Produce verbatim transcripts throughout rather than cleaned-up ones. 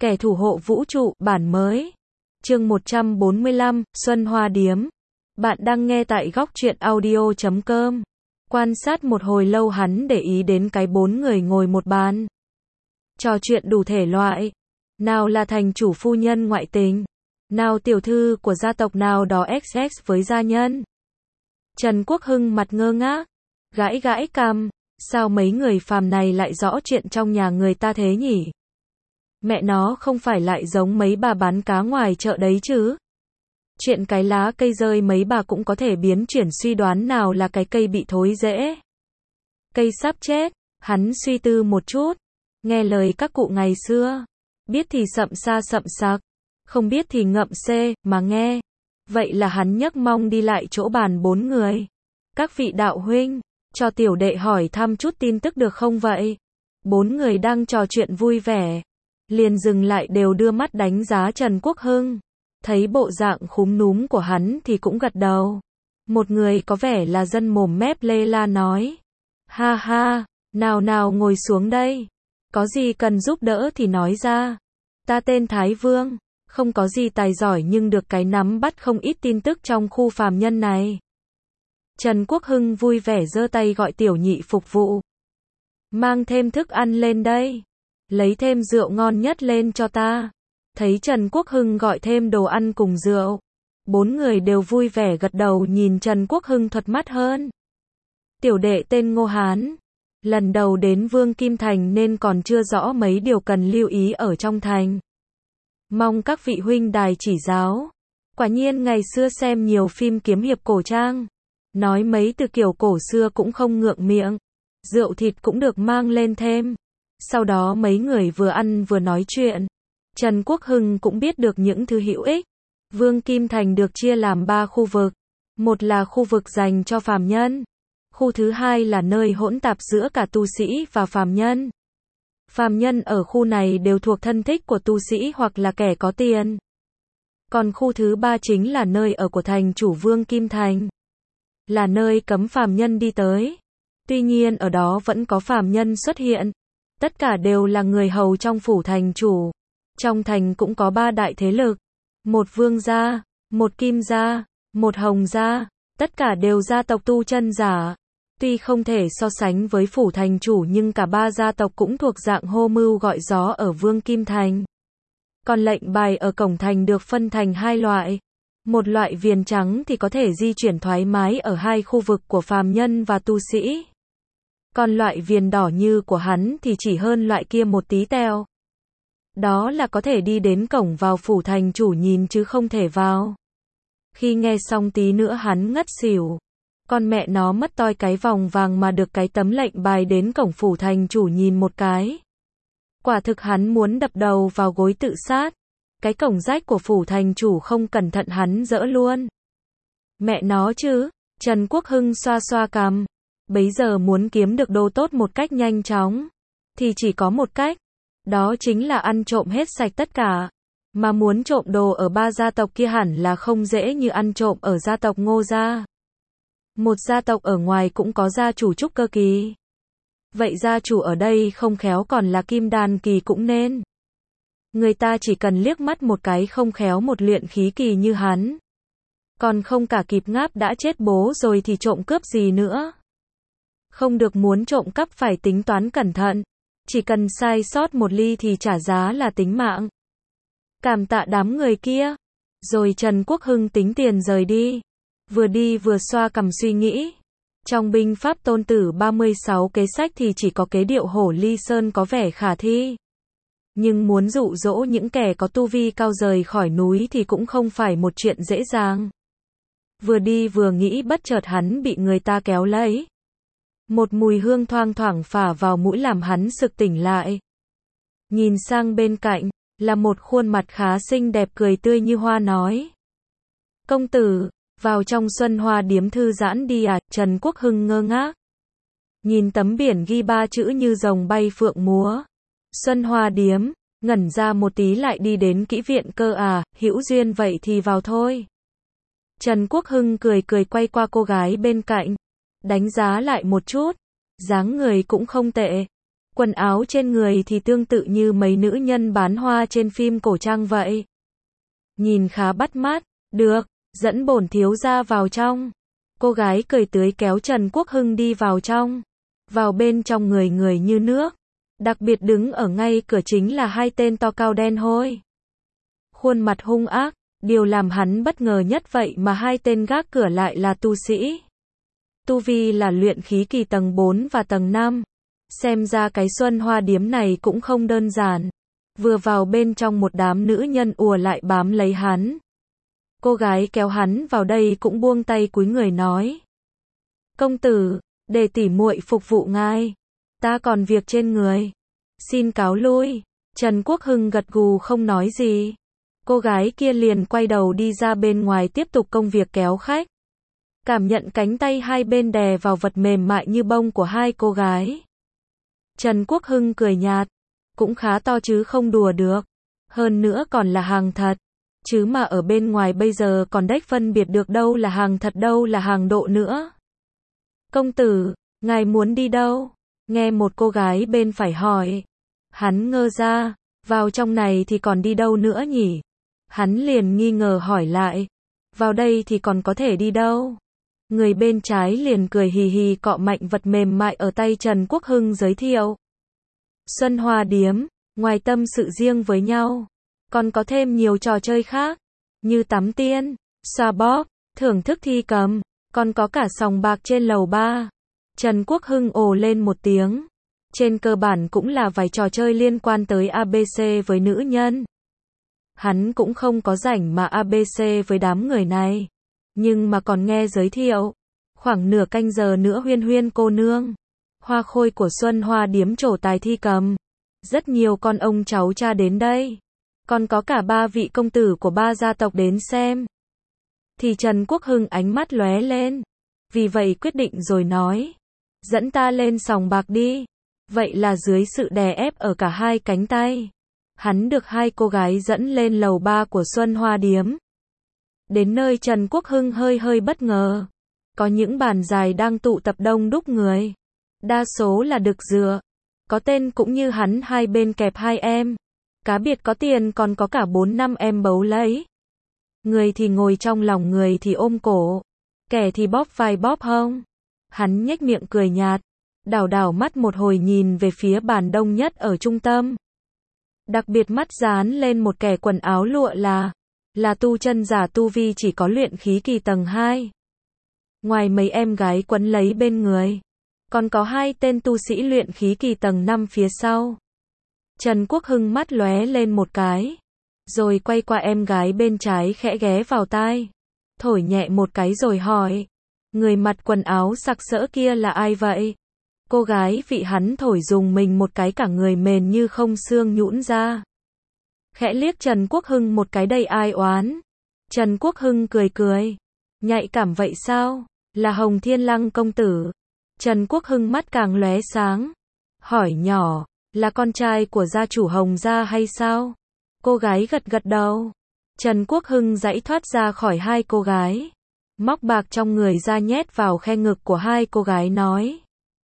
Kẻ thủ hộ vũ trụ, bản mới. Chương một trăm bốn mươi lăm, Xuân Hoa Điếm. Bạn đang nghe tại góc truyện audio chấm com. Quan sát một hồi lâu hắn để ý đến cái bốn người ngồi một bàn. Trò chuyện đủ thể loại. Nào là thành chủ phu nhân ngoại tình. Nào tiểu thư của gia tộc nào đó xx với gia nhân. Trần Quốc Hưng mặt ngơ ngác. Gãi gãi cằm. Sao mấy người phàm này lại rõ chuyện trong nhà người ta thế nhỉ? Mẹ nó không phải lại giống mấy bà bán cá ngoài chợ đấy chứ? Chuyện cái lá cây rơi mấy bà cũng có thể biến chuyển suy đoán nào là cái cây bị thối rễ. Cây sắp chết, hắn suy tư một chút. Nghe lời các cụ ngày xưa. Biết thì sậm sa sậm sạc. Không biết thì ngậm xê, mà nghe. Vậy là hắn nhấc mông đi lại chỗ bàn bốn người. Các vị đạo huynh, cho tiểu đệ hỏi thăm chút tin tức được không vậy? Bốn người đang trò chuyện vui vẻ. Liền dừng lại đều đưa mắt đánh giá Trần Quốc Hưng. Thấy bộ dạng khúm núm của hắn thì cũng gật đầu. Một người có vẻ là dân mồm mép lê la nói. Ha ha, nào nào ngồi xuống đây. Có gì cần giúp đỡ thì nói ra. Ta tên Thái Vương, không có gì tài giỏi nhưng được cái nắm bắt không ít tin tức trong khu phàm nhân này. Trần Quốc Hưng vui vẻ giơ tay gọi tiểu nhị phục vụ. Mang thêm thức ăn lên đây. Lấy thêm rượu ngon nhất lên cho ta. Thấy Trần Quốc Hưng gọi thêm đồ ăn cùng rượu. Bốn người đều vui vẻ gật đầu nhìn Trần Quốc Hưng thuật mắt hơn. Tiểu đệ tên Ngô Hán. Lần đầu đến Vương Kim Thành nên còn chưa rõ mấy điều cần lưu ý ở trong thành. Mong các vị huynh đài chỉ giáo. Quả nhiên ngày xưa xem nhiều phim kiếm hiệp cổ trang. Nói mấy từ kiểu cổ xưa cũng không ngượng miệng. Rượu thịt cũng được mang lên thêm. Sau đó mấy người vừa ăn vừa nói chuyện. Trần Quốc Hưng cũng biết được những thứ hữu ích. Vương Kim Thành được chia làm ba khu vực. Một là khu vực dành cho phàm nhân. Khu thứ hai là nơi hỗn tạp giữa cả tu sĩ và phàm nhân. Phàm nhân ở khu này đều thuộc thân thích của tu sĩ hoặc là kẻ có tiền. Còn khu thứ ba chính là nơi ở của thành chủ Vương Kim Thành. Là nơi cấm phàm nhân đi tới. Tuy nhiên ở đó vẫn có phàm nhân xuất hiện. Tất cả đều là người hầu trong phủ thành chủ. Trong thành cũng có ba đại thế lực. Một vương gia, một kim gia, một hồng gia. Tất cả đều gia tộc tu chân giả. Tuy không thể so sánh với phủ thành chủ nhưng cả ba gia tộc cũng thuộc dạng hô mưu gọi gió ở Vương Kim Thành. Còn lệnh bài ở cổng thành được phân thành hai loại. Một loại viền trắng thì có thể di chuyển thoải mái ở hai khu vực của phàm nhân và tu sĩ. Còn loại viền đỏ như của hắn thì chỉ hơn loại kia một tí teo. Đó là có thể đi đến cổng vào phủ thành chủ nhìn chứ không thể vào. Khi nghe xong tí nữa hắn ngất xỉu. Con mẹ nó mất toi cái vòng vàng mà được cái tấm lệnh bài đến cổng phủ thành chủ nhìn một cái. Quả thực hắn muốn đập đầu vào gối tự sát. Cái cổng rách của phủ thành chủ không cẩn thận hắn dỡ luôn. Mẹ nó chứ, Trần Quốc Hưng xoa xoa cằm. Bấy giờ muốn kiếm được đồ tốt một cách nhanh chóng. Thì chỉ có một cách. Đó chính là ăn trộm hết sạch tất cả. Mà muốn trộm đồ ở ba gia tộc kia hẳn là không dễ như ăn trộm ở gia tộc Ngô gia. Một gia tộc ở ngoài cũng có gia chủ trúc cơ kỳ. Vậy gia chủ ở đây không khéo còn là kim đan kỳ cũng nên. Người ta chỉ cần liếc mắt một cái không khéo một luyện khí kỳ như hắn. Còn không cả kịp ngáp đã chết bố rồi thì trộm cướp gì nữa. Không được, muốn trộm cắp phải tính toán cẩn thận. Chỉ cần sai sót một ly thì trả giá là tính mạng. Cảm tạ đám người kia. Rồi Trần Quốc Hưng tính tiền rời đi. Vừa đi vừa xoa cằm suy nghĩ. Trong binh pháp tôn tử ba mươi sáu kế sách thì chỉ có kế điệu hổ ly sơn có vẻ khả thi. Nhưng muốn dụ dỗ những kẻ có tu vi cao rời khỏi núi thì cũng không phải một chuyện dễ dàng. Vừa đi vừa nghĩ bất chợt hắn bị người ta kéo lấy. Một mùi hương thoang thoảng phả vào mũi làm hắn sực tỉnh lại. Nhìn sang bên cạnh, là một khuôn mặt khá xinh đẹp cười tươi như hoa nói. Công tử, vào trong Xuân Hoa Điếm thư giãn đi à, Trần Quốc Hưng ngơ ngác. Nhìn tấm biển ghi ba chữ như rồng bay phượng múa. Xuân Hoa Điếm, ngẩn ra một tí lại đi đến kỹ viện cơ à, hữu duyên vậy thì vào thôi. Trần Quốc Hưng cười cười quay qua cô gái bên cạnh. Đánh giá lại một chút. Dáng người cũng không tệ. Quần áo trên người thì tương tự như mấy nữ nhân bán hoa trên phim cổ trang vậy. Nhìn khá bắt mắt, được, dẫn bổn thiếu gia vào trong. Cô gái cười tươi kéo Trần Quốc Hưng đi vào trong. Vào bên trong người người như nước. Đặc biệt đứng ở ngay cửa chính là hai tên to cao đen hôi. Khuôn mặt hung ác, điều làm hắn bất ngờ nhất vậy mà hai tên gác cửa lại là tu sĩ. Tu vi là luyện khí kỳ tầng bốn và tầng năm. Xem ra cái Xuân Hoa Điếm này cũng không đơn giản. Vừa vào bên trong một đám nữ nhân ùa lại bám lấy hắn. Cô gái kéo hắn vào đây cũng buông tay cúi người nói. Công tử, để tỉ muội phục vụ ngài. Ta còn việc trên người. Xin cáo lui. Trần Quốc Hưng gật gù không nói gì. Cô gái kia liền quay đầu đi ra bên ngoài tiếp tục công việc kéo khách. Cảm nhận cánh tay hai bên đè vào vật mềm mại như bông của hai cô gái. Trần Quốc Hưng cười nhạt. Cũng khá to chứ không đùa được. Hơn nữa còn là hàng thật. Chứ mà ở bên ngoài bây giờ còn đếch phân biệt được đâu là hàng thật đâu là hàng độ nữa. Công tử, ngài muốn đi đâu? Nghe một cô gái bên phải hỏi. Hắn ngơ ra, vào trong này thì còn đi đâu nữa nhỉ? Hắn liền nghi ngờ hỏi lại. Vào đây thì còn có thể đi đâu? Người bên trái liền cười hì hì cọ mạnh vật mềm mại ở tay Trần Quốc Hưng giới thiệu. Xuân Hoa Điếm, ngoài tâm sự riêng với nhau, còn có thêm nhiều trò chơi khác, như tắm tiên, xoa bóp, thưởng thức thi cầm, còn có cả sòng bạc trên lầu ba. Trần Quốc Hưng ồ lên một tiếng. Trên cơ bản cũng là vài trò chơi liên quan tới a bê xê với nữ nhân. Hắn cũng không có rảnh mà a bê xê với đám người này. Nhưng mà còn nghe giới thiệu. Khoảng nửa canh giờ nữa Huyên Huyên cô nương. Hoa khôi của Xuân Hoa Điếm trổ tài thi cầm. Rất nhiều con ông cháu cha đến đây. Còn có cả ba vị công tử của ba gia tộc đến xem. Thì Trần Quốc Hưng ánh mắt lóe lên. Vì vậy quyết định rồi nói. Dẫn ta lên sòng bạc đi. Vậy là dưới sự đè ép ở cả hai cánh tay. Hắn được hai cô gái dẫn lên lầu ba của Xuân Hoa Điếm. Đến nơi Trần Quốc Hưng hơi hơi bất ngờ. Có những bàn dài đang tụ tập đông đúc người. Đa số là đực dựa. Có tên cũng như hắn hai bên kẹp hai em. Cá biệt có tiền còn có cả bốn năm em bấu lấy. Người thì ngồi trong lòng người thì ôm cổ. Kẻ thì bóp vai bóp hông. Hắn nhếch miệng cười nhạt. Đảo đảo mắt một hồi nhìn về phía bàn đông nhất ở trung tâm. Đặc biệt mắt dán lên một kẻ quần áo lụa là. Là tu chân giả tu vi chỉ có luyện khí kỳ tầng hai. Ngoài mấy em gái quấn lấy bên người. Còn có hai tên tu sĩ luyện khí kỳ tầng năm phía sau. Trần Quốc Hưng mắt lóe lên một cái. Rồi quay qua em gái bên trái khẽ ghé vào tai. Thổi nhẹ một cái rồi hỏi. Người mặc quần áo sặc sỡ kia là ai vậy? Cô gái vị hắn thổi dùng mình một cái cả người mềm như không xương nhũn ra. Khẽ liếc Trần Quốc Hưng một cái đầy ai oán. Trần Quốc Hưng cười cười. Nhạy cảm vậy sao? Là Hồng Thiên Lăng công tử. Trần Quốc Hưng mắt càng lóe sáng. Hỏi nhỏ. Là con trai của gia chủ Hồng gia hay sao? Cô gái gật gật đầu. Trần Quốc Hưng giãy thoát ra khỏi hai cô gái. Móc bạc trong người ra nhét vào khe ngực của hai cô gái nói.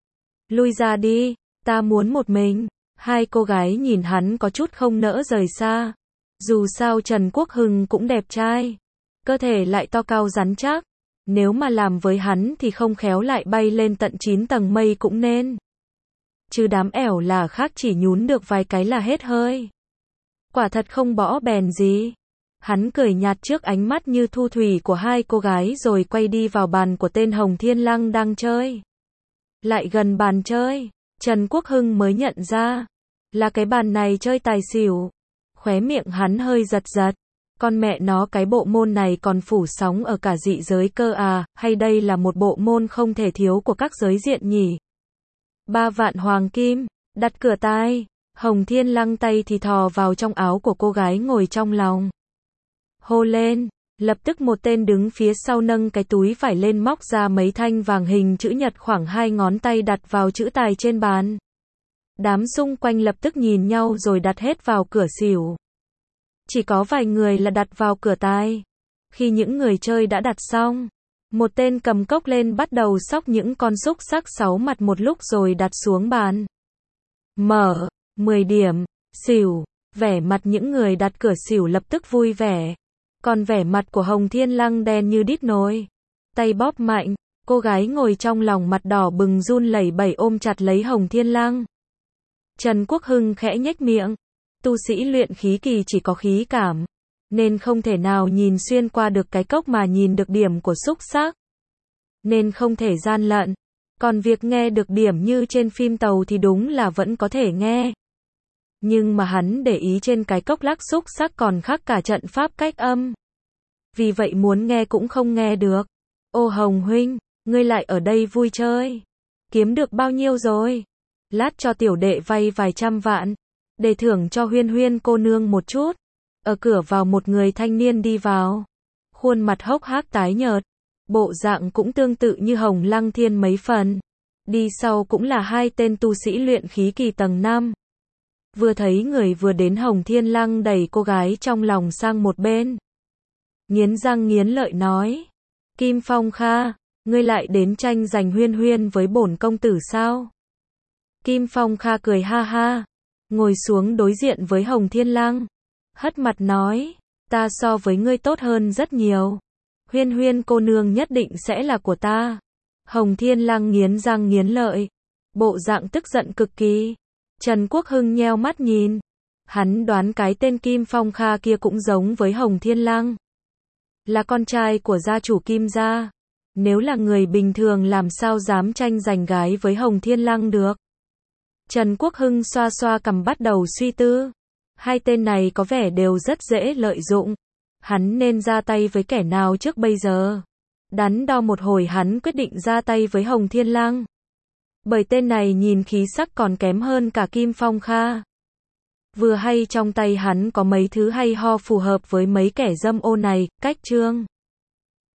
Lui ra đi, ta muốn một mình. Hai cô gái nhìn hắn có chút không nỡ rời xa. Dù sao Trần Quốc Hưng cũng đẹp trai. Cơ thể lại to cao rắn chắc. Nếu mà làm với hắn thì không khéo lại bay lên tận chín tầng mây cũng nên. Chứ đám ẻo là khác chỉ nhún được vài cái là hết hơi. Quả thật không bỏ bèn gì. Hắn cười nhạt trước ánh mắt như thu thủy của hai cô gái rồi quay đi vào bàn của tên Hồng Thiên Lăng đang chơi. Lại gần bàn chơi, Trần Quốc Hưng mới nhận ra. Là cái bàn này chơi tài xỉu. Khóe miệng hắn hơi giật giật. Con mẹ nó cái bộ môn này còn phủ sóng ở cả dị giới cơ à, hay đây là một bộ môn không thể thiếu của các giới diện nhỉ? Ba vạn hoàng kim, đặt cửa tai. Hồng Thiên Lăng tay thì thò vào trong áo của cô gái ngồi trong lòng. Hô lên, lập tức một tên đứng phía sau nâng cái túi vải lên móc ra mấy thanh vàng hình chữ nhật khoảng hai ngón tay đặt vào chữ tài trên bàn. Đám xung quanh lập tức nhìn nhau rồi đặt hết vào cửa xỉu. Chỉ có vài người là đặt vào cửa tài. Khi những người chơi đã đặt xong, một tên cầm cốc lên bắt đầu xóc những con xúc sắc sáu mặt một lúc rồi đặt xuống bàn. Mở, mười điểm, xỉu, vẻ mặt những người đặt cửa xỉu lập tức vui vẻ. Còn vẻ mặt của Hồng Thiên Lăng đen như đít nồi. Tay bóp mạnh, cô gái ngồi trong lòng mặt đỏ bừng run lẩy bẩy ôm chặt lấy Hồng Thiên Lăng. Trần Quốc Hưng khẽ nhếch miệng. Tu sĩ luyện khí kỳ chỉ có khí cảm, nên không thể nào nhìn xuyên qua được cái cốc mà nhìn được điểm của xúc sắc. Nên không thể gian lận. Còn việc nghe được điểm như trên phim tàu thì đúng là vẫn có thể nghe. Nhưng mà hắn để ý trên cái cốc lắc xúc sắc còn khác cả trận pháp cách âm. Vì vậy muốn nghe cũng không nghe được. Ô Hồng huynh, ngươi lại ở đây vui chơi. Kiếm được bao nhiêu rồi? Lát cho tiểu đệ vay vài trăm vạn. Để thưởng cho Huyên Huyên cô nương một chút. Ở cửa vào một người thanh niên đi vào. Khuôn mặt hốc hác tái nhợt. Bộ dạng cũng tương tự như Hồng Lăng Thiên mấy phần. Đi sau cũng là hai tên tu sĩ luyện khí kỳ tầng năm. Vừa thấy người vừa đến Hồng Thiên Lăng đẩy cô gái trong lòng sang một bên. Nghiến răng nghiến lợi nói. Kim Phong Kha, ngươi lại đến tranh giành Huyên Huyên với bổn công tử sao? Kim Phong Kha cười ha ha. Ngồi xuống đối diện với Hồng Thiên Lăng. Hất mặt nói. Ta so với ngươi tốt hơn rất nhiều. Huyên Huyên cô nương nhất định sẽ là của ta. Hồng Thiên Lăng nghiến răng nghiến lợi. Bộ dạng tức giận cực kỳ. Trần Quốc Hưng nheo mắt nhìn. Hắn đoán cái tên Kim Phong Kha kia cũng giống với Hồng Thiên Lăng. Là con trai của gia chủ Kim gia. Nếu là người bình thường làm sao dám tranh giành gái với Hồng Thiên Lăng được. Trần Quốc Hưng xoa xoa cằm bắt đầu suy tư. Hai tên này có vẻ đều rất dễ lợi dụng. Hắn nên ra tay với kẻ nào trước bây giờ? Đắn đo một hồi hắn quyết định ra tay với Hồng Thiên Lăng. Bởi tên này nhìn khí sắc còn kém hơn cả Kim Phong Kha. Vừa hay trong tay hắn có mấy thứ hay ho phù hợp với mấy kẻ dâm ô này, cách chương.